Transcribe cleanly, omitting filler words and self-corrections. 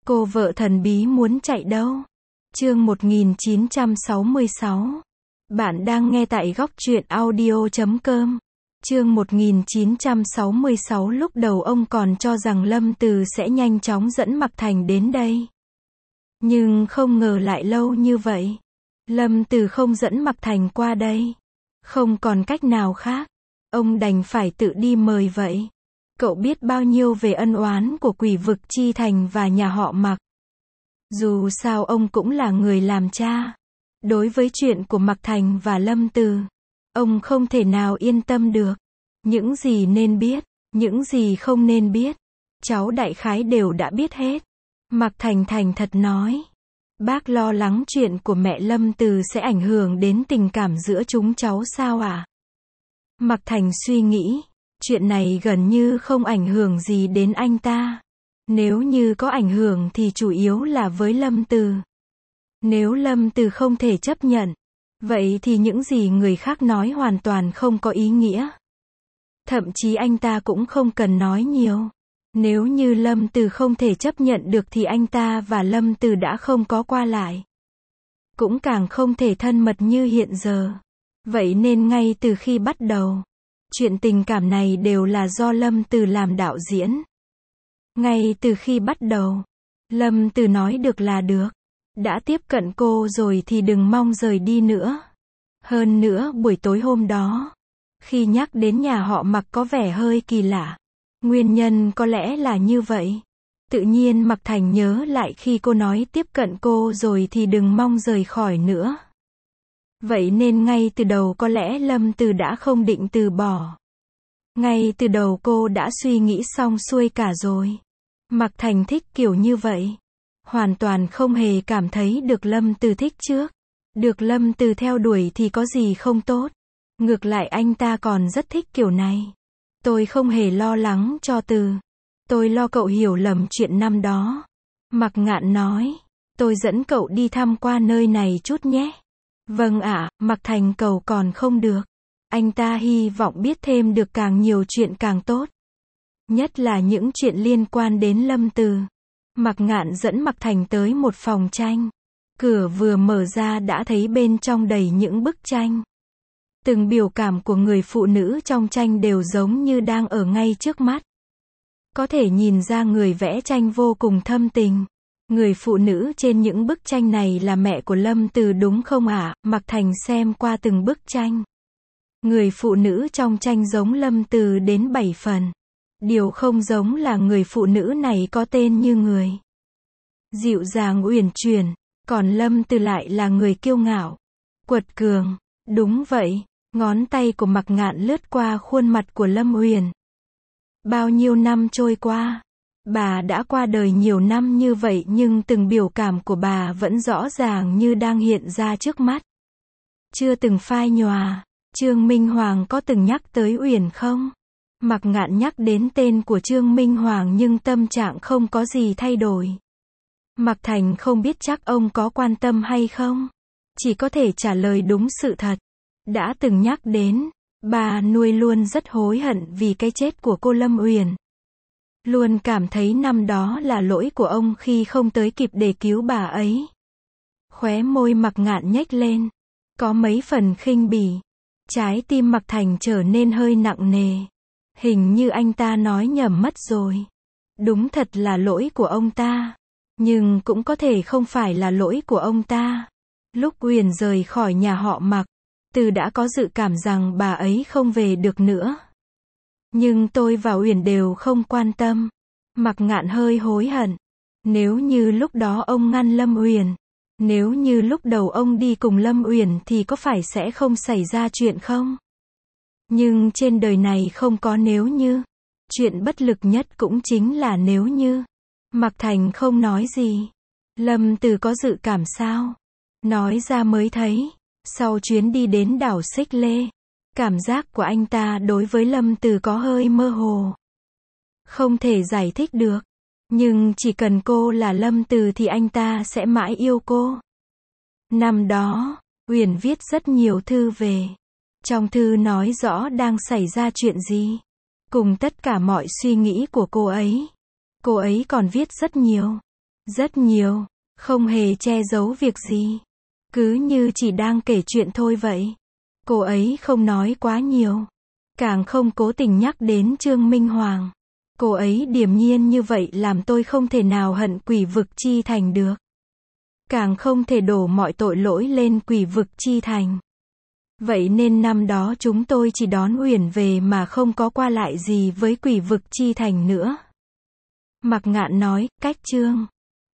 Cô vợ thần bí muốn chạy đâu? Chương 1966. Bạn đang nghe tại góc truyện audio.com. Chương 1966. Lúc đầu ông còn cho rằng Lâm Từ sẽ nhanh chóng dẫn Mạc Thành đến đây. Nhưng không ngờ lại lâu như vậy. Lâm Từ không dẫn Mạc Thành qua đây. Không còn cách nào khác. Ông đành phải tự đi mời vậy. Cậu biết bao nhiêu về ân oán của Quỷ Vực Chi Thành và nhà họ Mạc. Dù sao ông cũng là người làm cha. Đối với chuyện của Mạc Thành và Lâm Từ, ông không thể nào yên tâm được. Những gì nên biết, những gì không nên biết, cháu đại khái đều đã biết hết. Mạc Thành thành thật nói. Bác lo lắng chuyện của mẹ Lâm Từ sẽ ảnh hưởng đến tình cảm giữa chúng cháu sao ạ? Mạc Thành suy nghĩ. Chuyện này gần như không ảnh hưởng gì đến anh ta. Nếu như có ảnh hưởng thì chủ yếu là với Lâm Từ. Nếu Lâm Từ không thể chấp nhận, vậy thì những gì người khác nói hoàn toàn không có ý nghĩa. Thậm chí anh ta cũng không cần nói nhiều. Nếu như Lâm Từ không thể chấp nhận được thì anh ta và Lâm Từ đã không có qua lại. Cũng càng không thể thân mật như hiện giờ. Vậy nên ngay từ khi bắt đầu, chuyện tình cảm này đều là do Lâm Từ làm đạo diễn. Ngay từ khi bắt đầu, Lâm Từ nói được là được. Đã tiếp cận cô rồi thì đừng mong rời đi nữa. Hơn nữa buổi tối hôm đó, khi nhắc đến nhà họ Mạc có vẻ hơi kỳ lạ. Nguyên nhân có lẽ là như vậy. Tự nhiên Mạc Thành nhớ lại khi cô nói tiếp cận cô rồi thì đừng mong rời khỏi nữa. Vậy nên ngay từ đầu có lẽ Lâm Từ đã không định từ bỏ. Ngay từ đầu cô đã suy nghĩ xong xuôi cả rồi. Mạc Thành thích kiểu như vậy. Hoàn toàn không hề cảm thấy được Lâm Từ thích trước. Được Lâm Từ theo đuổi thì có gì không tốt. Ngược lại anh ta còn rất thích kiểu này. Tôi không hề lo lắng cho Từ. Tôi lo cậu hiểu lầm chuyện năm đó. Mạc Ngạn nói. Tôi dẫn cậu đi tham quan nơi này chút nhé. Vâng ạ, Mạc Thành cầu còn không được. Anh ta hy vọng biết thêm được càng nhiều chuyện càng tốt. Nhất là những chuyện liên quan đến Lâm Từ. Mạc Ngạn dẫn Mạc Thành tới một phòng tranh. Cửa vừa mở ra đã thấy bên trong đầy những bức tranh. Từng biểu cảm của người phụ nữ trong tranh đều giống như đang ở ngay trước mắt. Có thể nhìn ra người vẽ tranh vô cùng thâm tình. Người phụ nữ trên những bức tranh này là mẹ của Lâm Từ đúng không ạ? Mạc Thành xem qua từng bức tranh. Người phụ nữ trong tranh giống Lâm Từ đến 7 phần. Điều không giống là người phụ nữ này có tên như người. Dịu dàng uyển chuyển, còn Lâm Từ lại là người kiêu ngạo, quật cường. Đúng vậy, ngón tay của Mạc Ngạn lướt qua khuôn mặt của Lâm Uyển. Bao nhiêu năm trôi qua, bà đã qua đời nhiều năm như vậy nhưng từng biểu cảm của bà vẫn rõ ràng như đang hiện ra trước mắt. Chưa từng phai nhòa. Trương Minh Hoàng có từng nhắc tới Uyển không? Mạc Ngạn nhắc đến tên của Trương Minh Hoàng nhưng tâm trạng không có gì thay đổi. Mạc Thành không biết chắc ông có quan tâm hay không. Chỉ có thể trả lời đúng sự thật. Đã từng nhắc đến. Bà nuôi luôn rất hối hận vì cái chết của cô Lâm Uyển. Luôn cảm thấy năm đó là lỗi của ông khi không tới kịp để cứu bà ấy. Khóe môi Mạc Ngạn nhếch lên. Có mấy phần khinh bỉ. Trái tim Mạc Thành trở nên hơi nặng nề. Hình như anh ta nói nhầm mất rồi. Đúng thật là lỗi của ông ta. Nhưng cũng có thể không phải là lỗi của ông ta. Lúc Uyển rời khỏi nhà họ Mạc, Từ đã có dự cảm rằng bà ấy không về được nữa. Nhưng tôi và Uyển đều không quan tâm. Mạc Ngạn hơi hối hận. Nếu như lúc đó ông ngăn Lâm Uyển, nếu như lúc đầu ông đi cùng Lâm Uyển thì có phải sẽ không xảy ra chuyện không? Nhưng trên đời này không có nếu như. Chuyện bất lực nhất cũng chính là nếu như. Mạc Thành không nói gì. Lâm Từ có dự cảm sao? Nói ra mới thấy. Sau chuyến đi đến đảo Xích Lê, cảm giác của anh ta đối với Lâm Từ có hơi mơ hồ. Không thể giải thích được. Nhưng chỉ cần cô là Lâm Từ thì anh ta sẽ mãi yêu cô. Năm đó, Uyển viết rất nhiều thư về. Trong thư nói rõ đang xảy ra chuyện gì. Cùng tất cả mọi suy nghĩ của cô ấy. Cô ấy còn viết rất nhiều. Rất nhiều. Không hề che giấu việc gì. Cứ như chỉ đang kể chuyện thôi vậy. Cô ấy không nói quá nhiều. Càng không cố tình nhắc đến Trương Minh Hoàng. Cô ấy điềm nhiên như vậy làm tôi không thể nào hận Quỷ Vực Chi Thành được. Càng không thể đổ mọi tội lỗi lên Quỷ Vực Chi Thành. Vậy nên năm đó chúng tôi chỉ đón Uyển về mà không có qua lại gì với Quỷ Vực Chi Thành nữa. Mạc Ngạn nói, cách Trương